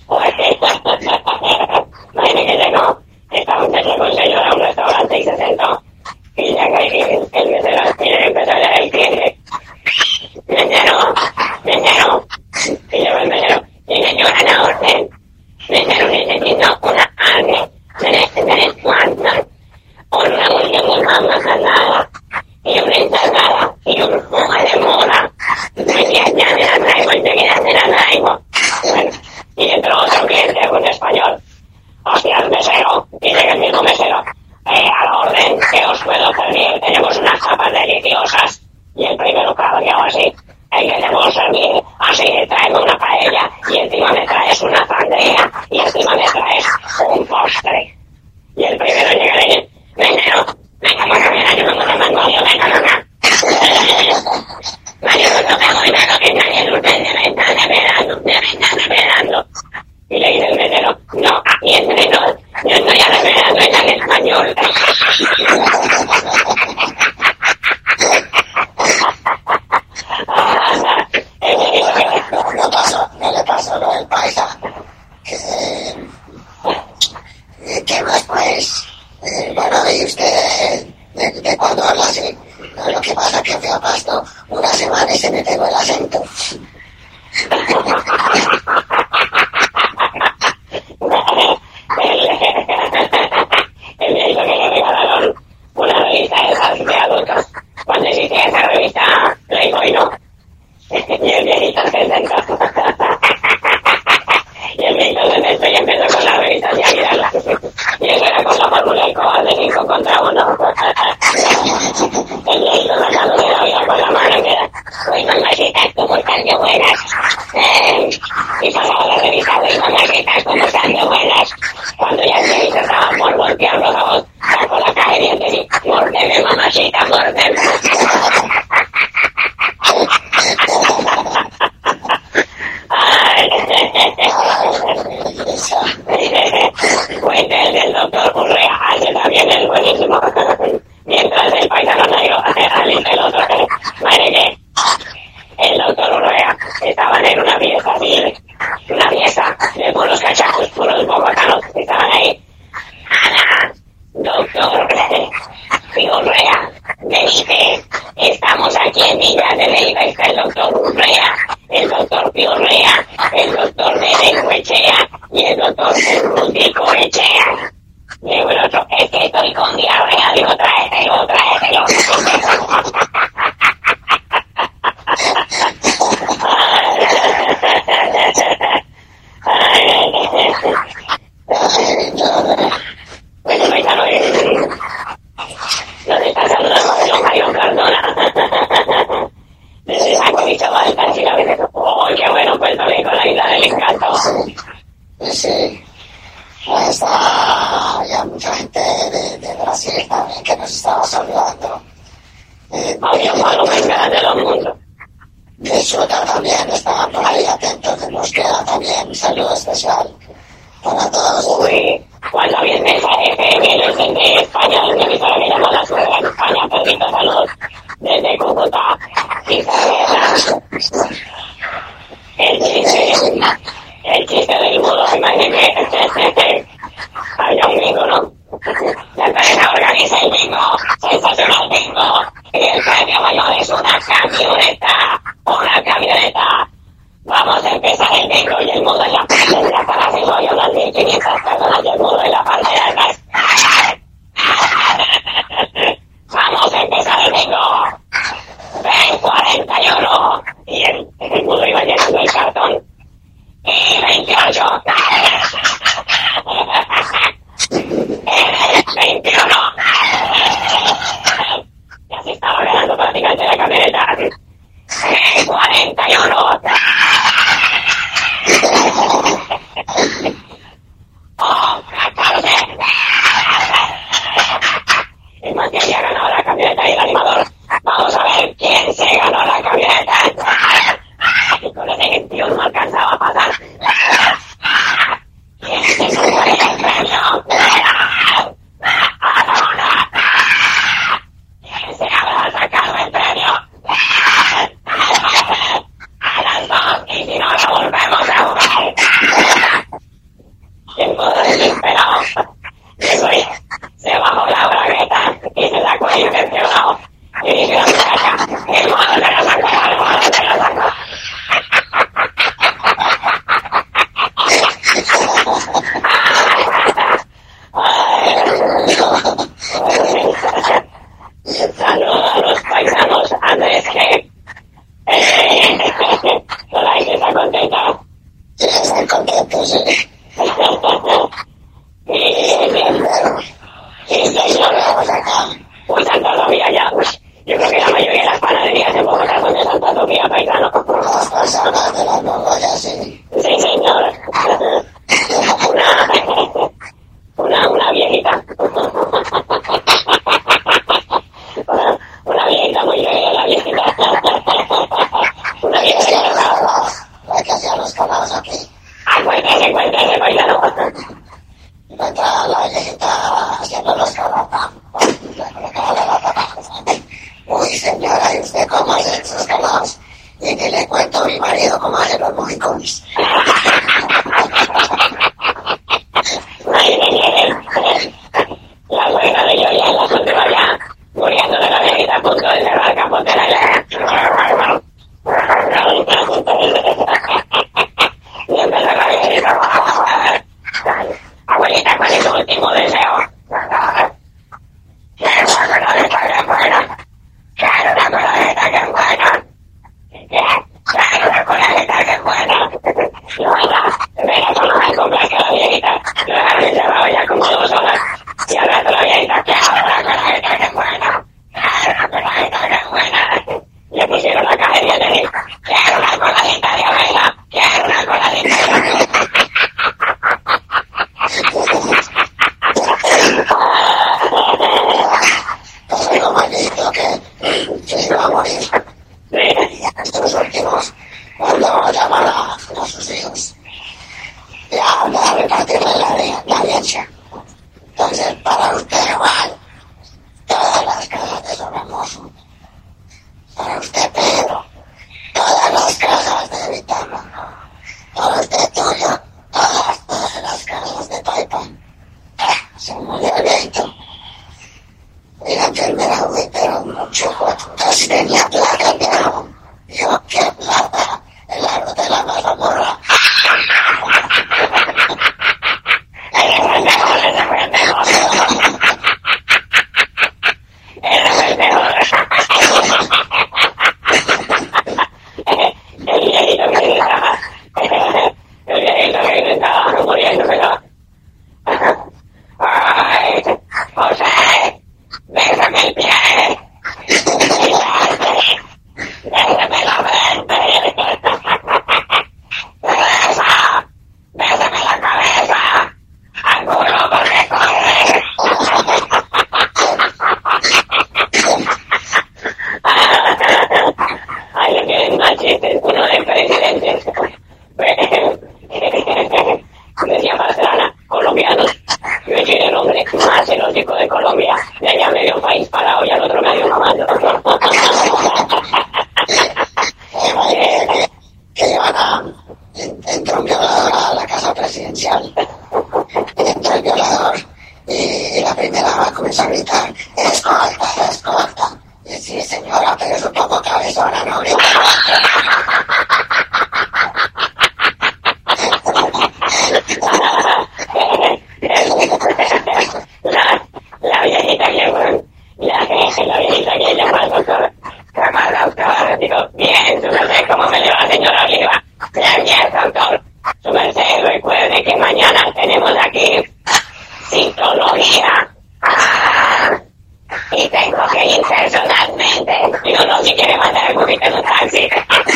Imagínate que llegó, estaba un llegó un señor a un restaurante y se sentó. Y llega y el, el mesero y le empezó a leer el cliente. Mesero, mesero. Y llegó el mesero. Y le dio una orden. Mesero, necesito una carne. Tres cuartos. Una munición de mamá salada. Y una ensalada. Y un jugo de mora. Y ya, ya me la traigo, enseguida me la traigo. Bueno, y entró otro cliente, un español. Hostia, el mesero. Y llega el mismo mesero. Eh, a la orden, que os puedo servir, tenemos unas tapas deliciosas. Y el primero, claro, yo así, el que te puedo servir, así, tráeme una paella, y encima me traes una sangría, y encima me traes un postre. Y el primero llega y dice, venga, venga, por favor, yo me pongo en venga, venga, venga. Mario, no me voy a lo que nadie usted debe estar esperando, debe estar esperando. Y le dice el mesero, no, aquí entre nos, yo estoy esperando en español. No, no pasó, no le pasó lo del paisa. Que, ahí usted de, de cuando habla así. No, lo que pasa es que fui a Pasto una semana y se me pegó el acento. El médico que le regalaron una revista de esas de adultos. Cuando existía esa revista, Playboy no. Y el viejito se sentó. Y el viejito se sentó y empezó con la revista y a mirarla. Y eso era con la fórmula del cobar de cinco contra uno. El viejito sacándose la vida con la mano y queda. Uy, mamacitas, ¿cómo están de buenas? Eh, y pasaba la revista, uy, mamacitas, ¿cómo están de buenas? Cuando ya el viejito estaba por voltear los ojos, sacó la caja de dientes y mordeme, mamacita, mordeme. Cuente el del doctor Urrea, ese también es buenísimo. Mientras el paisano negro alista el otro. Madre que el doctor Urrea estaban en una fiesta así, una fiesta de puros cachacos, puros bogotanos que estaban ahí. Ana, doctor Urrea, venite, estamos aquí en Villa de Leyva, está el doctor Urrea, el doctor Piorrea, el doctor Nerencoechea y el doctor Rutico Echea. Digo el otro, es que estoy con diarrea, digo, tráetelo, tráetelo. Bueno, paisano, nos está saludando a don Jairo Cardona. Desde San Cristóbal, casi la vez. ¡Oh, qué bueno Puerto Rico, la isla del encanto! Sí, sí. Está ya mucha gente de, de Brasil también que nos estaba saludando. Eh, Obvio, malo, venga de los mundos. De Suta también estaban por ahí atentos, de nos queda también un saludo especial para todos. Uy, cuando vi el mensaje F M desde España, desde mi emisora que llamó La Suegra en España, Pedrito, saludos desde Cúcuta, Isabela. El chiste, el chiste del mudo, imagínate que había un bingo, ¿no? La empresa organiza el bingo, sensacional bingo, y el premio mayor es una camioneta, una camioneta. Vamos a empezar el bingo y el mudo en la parte de atrás y soy unas mil quinientas personas y el mudo en la parte de atrás. Vamos a empezar el bingo. Ven cuarenta y uno. Y el, el mudo iba llenando el cartón. Y veintiocho. veintiuno. Ya se estaba ganando prácticamente la camioneta. cuarenta y uno. Oh, catorce. El man que había ganado la camioneta y el animador. Vamos a ver quién se ganó la camioneta. Y con ese gentío no alcanzaba a pasar. ¿Quién se ganó el premio? ¿Quién se habrá sacado el premio? A las dos, y si no, lo volvemos a jugar. El modo desesperado. Llegó y se bajó la bragueta y se sacó el infeccionado. Y dije, la muchacha, el modo se la sacó, el modo se la sacó. Saludos a los paisanos Andrés G. La gente está contenta. Sí, están contentos, sí. Y, y señor, uy, Santa Sofía ya, uy, yo creo que la mayoría de las panaderías en Bogotá son de Santa Sofía, paisano. Las personas de las Mongolia, sí. Sí, señor. Una, una, una viejita. Una, una viejita muy bella, la viejita. Una viejita que estaba. La que hacía los colados aquí. Acuérdese, acuérdese, paisano. Encuentra la viejita haciendo los colados. Uy, señora, ¿y usted cómo hace esos colados? Y que le cuento a mi marido cómo hace los mojicones. a morir. Y en estos últimos, cuando llaman a, a sus hijos, ya a repartirle la, la leche. Entonces, para usted, Juan, todas las cajas de Sobramoso. Para usted, Pedro, todas las cajas de Vitama. Para usted, Tulio, todas, todas las cajas de Paipa. Se murió el viento. Y la enfermera, uy, pero mucho, casi tenía plata el viejo. Dijo, ¿qué plata? El árbol de la mazamorra. Ese fue el mejor, ese fue el mejor. Ese fue el mejor. El viejito que gritaba. El viejito que gritaba muriéndose. Ay, José, bésame el pie. Bésame la frente. Teresa, bésame la cabeza. Alguno porque corre. Ay, le tienen más chistes, uno de presidentes. Decía Pastrana, colombianos. Yo soy el hombre más erótico de Colombia. De allá medio país parado y al otro medio mamando. que, que llevan a... Entró un violador a la casa presidencial. Entró el violador y la primera dama comenzó a gritar, escolta, escolta. Y sí, señora, pero es un poco cabezona, no grita. La, la viejita que la, la viejita que llama al doctor, llama al doctor, digo, bien, su merced, ¿cómo me le va, señora Oliva? Bien, bien, doctor. Su merced, recuerde que mañana tenemos aquí citología. Ah, y tengo que ir personalmente. Digo, no, si quiere mandar el burrito en un taxi.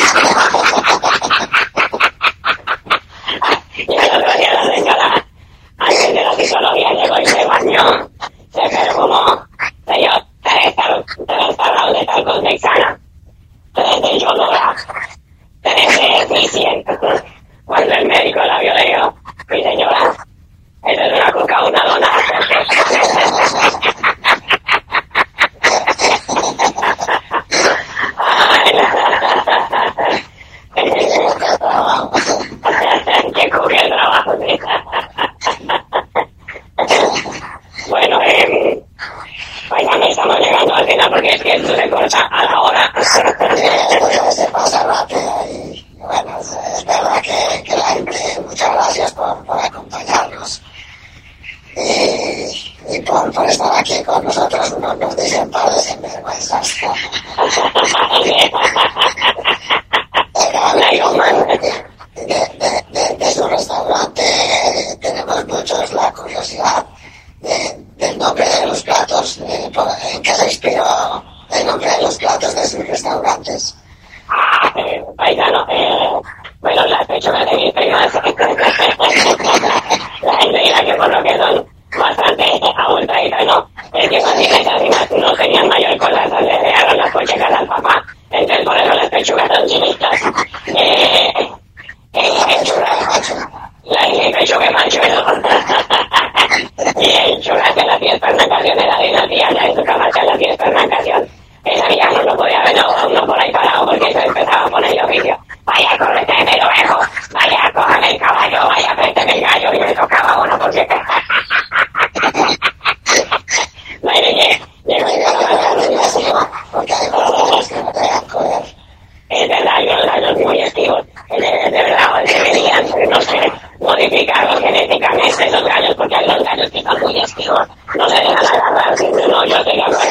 Y el otro día la señora, antes de la psicología, llegó y se bañó, se perfumó, se dio tres tarrados de talcos de Xana, tres de Yolora, tres de Eficient. Cuando el médico la vio, le dijo, mi señora, esa es una coca o una dona. Que cubre el trabajo, sí. Bueno, eh, pues ya me estamos llegando al final porque es que esto se corta a la hora. Esto se pasa rápido y bueno, es verdad que, que la gente, muchas gracias por, por acompañarnos y, y por, por estar aquí con nosotros, no nos dicen un par de sinvergüenzas. De, de, de, de su restaurante tenemos muchos la curiosidad de, del nombre de los platos, eh, por, en qué se inspiró el nombre de los platos de sus restaurantes. Ah, eh, paisano, eh, bueno, las pechugas de mis primas. La gente dirá que por lo que son bastante abultaditas, ¿no? Es que cuando esas primas no tenían mayor cosa, le dejaron las pochecas al papá. Entonces por eso las pechugas son chinitas. Eh, eh, La pechuga de macho. La pechuga de macho, eso. Y el chulas de las diez pernacaciones, la de una tía, ya en su camacha, las diez pernacaciones. Esa ya no lo podía ver a uno por ahí parado porque se empezaba a poner el oficio. Vaya, correteme el ovejo, vaya, cójame el caballo, vaya, présteme el gallo, y me tocaba a uno porque... No hay de qué, llegó y Porque hay cosas que no te dejan comer. es verdad, los gallos muy esquivos, de, de verdad, deberían, no sé, modificarlos genéticamente los gallos, porque hay los gallos que son muy esquivos, no se dejan agarrar, no, yo estoy de acuerdo.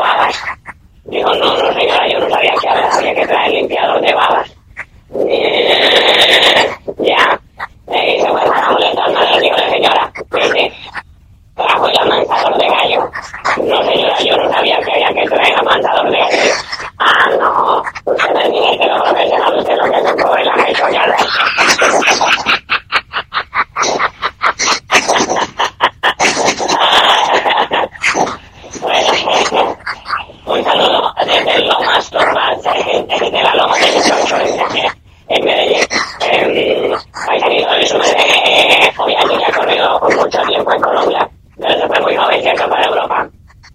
babas. Digo, no, no señora, yo no sabía que ahora había que traer limpiador de babas. Ya. Me dice, bueno, vamos a entonces, digo, señora, dice, trajo ya mansador de gallo. No señora, yo no sabía que había que traer mansador de gallo. Ah, no, usted me dice que lo profesional, usted lo que se cobre la hecho ya. Bueno, un saludo desde Lomas Torval, de la Loma del Chocho, en Medellín. Eh, paisanito de su madre, obviamente que ha corrido por mucho tiempo en Colombia, pero se fue muy joven, ¿cierto?, para Europa.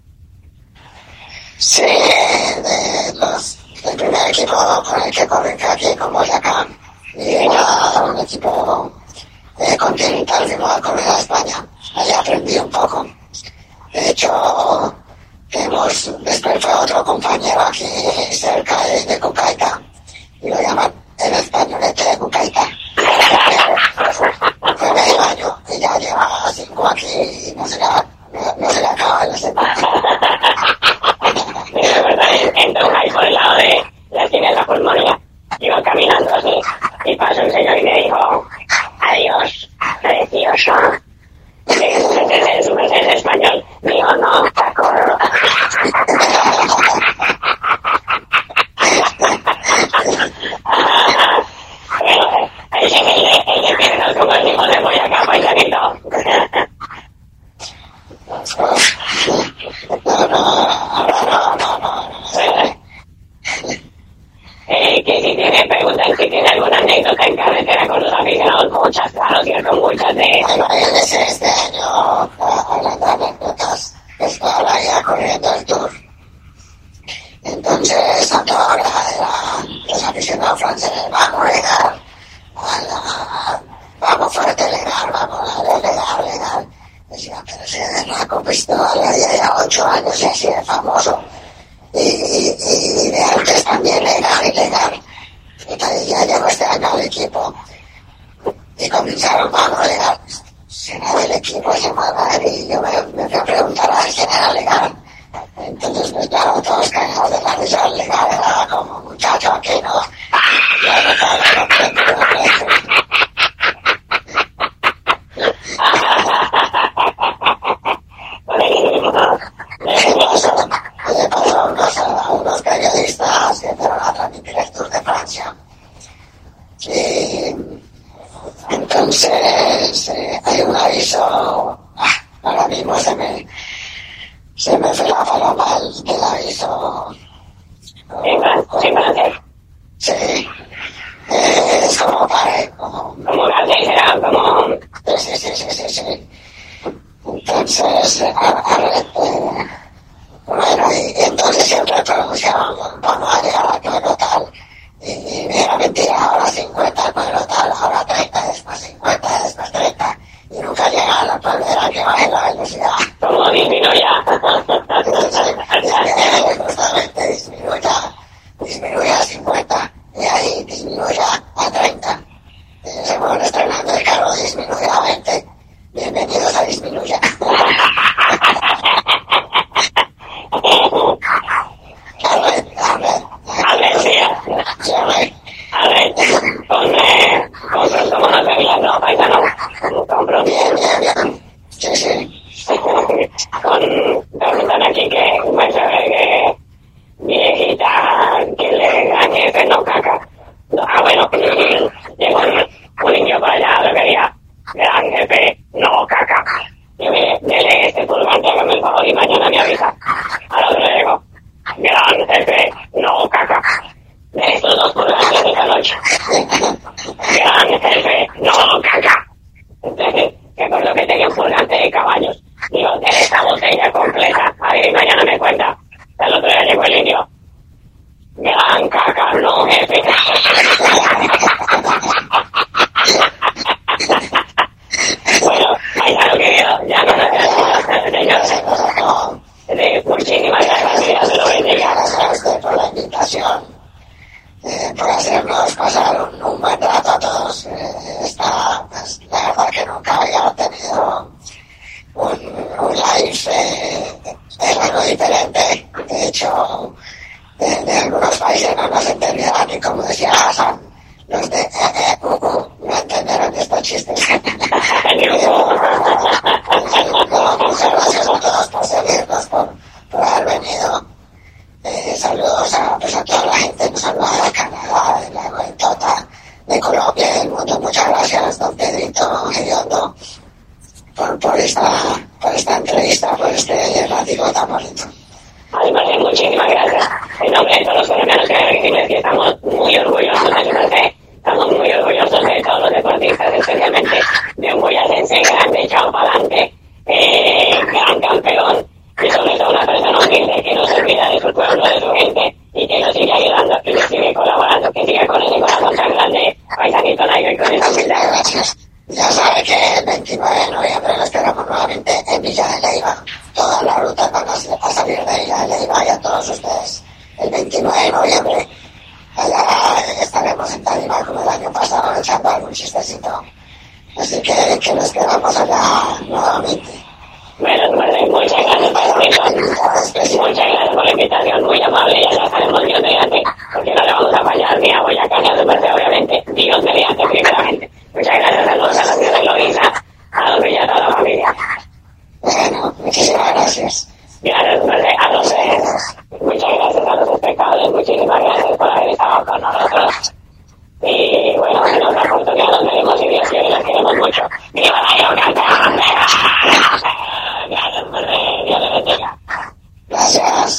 Sí, de los, del primer equipo con el que corrí aquí, con Boyacá, y era un equipo eh, continental, fuimos a correr a España. Allí aprendí un poco. De hecho, hemos, después fue otro compañero aquí cerca de, de Cucaita, y lo llaman el españolete de Cucaita. Fue medio año, y ya lleva cinco aquí, y no se le, no, no se le acaba la semana. Mira, de verdad, entonces ahí por el lado de la esquina de la pulmonía, iba caminando así, y pasó un señor y me dijo, adiós, precioso. Y le dije, su merced en español, digo, no, tacorro. Bueno, ahí se que el de piernas como el hijo de Boyacá, paisanito. No, no, no, no, no. Eh, que si tiene preguntas, si tiene alguna anécdota en carretera con los aficionados, muchas, claro, cierto, muchas de... Bueno, en ese este año, hablando de anécdotas, estaba ya corriendo el Tour. Entonces, a toda hora era los aficionados franceses, vamos legal, a la, vamos fuerte legal, vamos a legal, legal. Decía, pero si es la Pistola, ya ya ocho años y así de famoso. Y, y, y de antes también legal, ilegal. Y ya llegó este año al equipo. Y comenzaron, vamos legal. Será del equipo se mueve y yo me, me fui a preguntar a ver quién era legal. Entonces, pues claro, todos cagados de la risa, legal era como muchacho aquí, ¿no? Yo no estaba loco, le pasó a unos, a unos periodistas que fueron a transmitir el Tour de Francia. Y entonces eh, hay un aviso, ah, ahora mismo se me, se me fue la paloma del aviso. ¿En francés? Sí, eh, es como para, como... Como francés era, como... Sí, sí, sí, sí, sí. Entonces, a, a, eh, bueno, y, y entonces siempre pronunciaban, vamos a llegar al pueblo tal, y, y era mentira, ahora cincuenta al pueblo tal, ahora treinta, después cincuenta, después treinta, y nunca llegaban al pueblo, era que bajen la velocidad. Como disminuya. Entonces, justamente disminuya, disminuya a cincuenta, y ahí disminuya a treinta. Y se fueron estrenando el carro, disminuya a veinte. Bienvenidos a Disminuya. A ver, a ver. A ver, sí. Sí, a ver. A ver, con, eh, con como no te veía, no, paisano. Compro. Bien, bien, bien. Sí, sí. Con, preguntan aquí que, pues, a ver, que viejita, que le gané, que no caca. No, ah, bueno, llegó un, un indio para allá, lo quería. Gran jefe, no caca. Y me dele este pulgante, hágame el favor y mañana me avisa. Al otro le digo, gran jefe, no caca. De estos dos pulgantes de esta noche. Gran jefe, no caca. Entonces, que por lo que tenga un pulgante de caballos, digo, de esta botella completa. A ver, y mañana me cuenta. Al otro día llegó el indio. Gran caca, no jefe. Bueno, paisano querido, ya no necesito. Muchísimas gracias, Dios lo bendiga. Gracias por la invitación, eh, por hacernos pasar un, un buen rato a todos. Eh, esta, pues, la verdad que nunca había tenido un, un live eh, de algo diferente. Eh, de hecho, de, de algunos países no nos entendieron y como decía Hassan, los de E E U U no entenderán estos chistes. Muchas gracias a todos por seguirnos, por, por haber venido. Eh, saludos a, pues a toda la gente, nos saluda de Canadá, de la Guentota, de Colombia, del mundo. Muchas gracias, don Pedrito Hediondo, por, por, esta, por esta entrevista, por este ratico tan bonito. Además, muchísimas gracias. En nombre de todos los colombianos que decirles que estamos muy orgullosos de su merced. Estamos muy orgullosos de todos los deportistas, especialmente de un boyacense grande, echado para adelante, eh, gran campeón, y sobre todo una persona humilde que no se olvida de su pueblo, de su gente, y que nos sigue ayudando y que sigue colaborando, que siga con ese corazón tan grande, paisanito Nairo, y con esa humildad. Gracias. Ya sabe que el veintinueve de noviembre lo esperamos nuevamente en Villa de Leyva. Todas las rutas van a salir de Villa de Leyva y a todos ustedes. El veintinueve de noviembre allá estaremos en Tarima como el año pasado echando algún chistecito. Así que, que nos quedamos allá nuevamente. Bueno, muchas gracias, paisanito. Muchas gracias por la invitación, muy amable. Ya estaremos Dios mediante, porque no le vamos a fallar ni a Boyacá ni a su merced, obviamente. Dios mediante, primeramente. Muchas gracias a todos, a la señora Glorisa, a don Villa, a toda la familia. Bueno, muchísimas gracias. Gracias, merced, a los eh, muchas gracias a los espectadores, muchísimas gracias por haber estado con nosotros. Y bueno, en otra oportunidad nos veremos y Dios quiere, los queremos mucho. ¡Viva Nairo, campeón! Gracias, merced, Dios le bendiga. Gracias.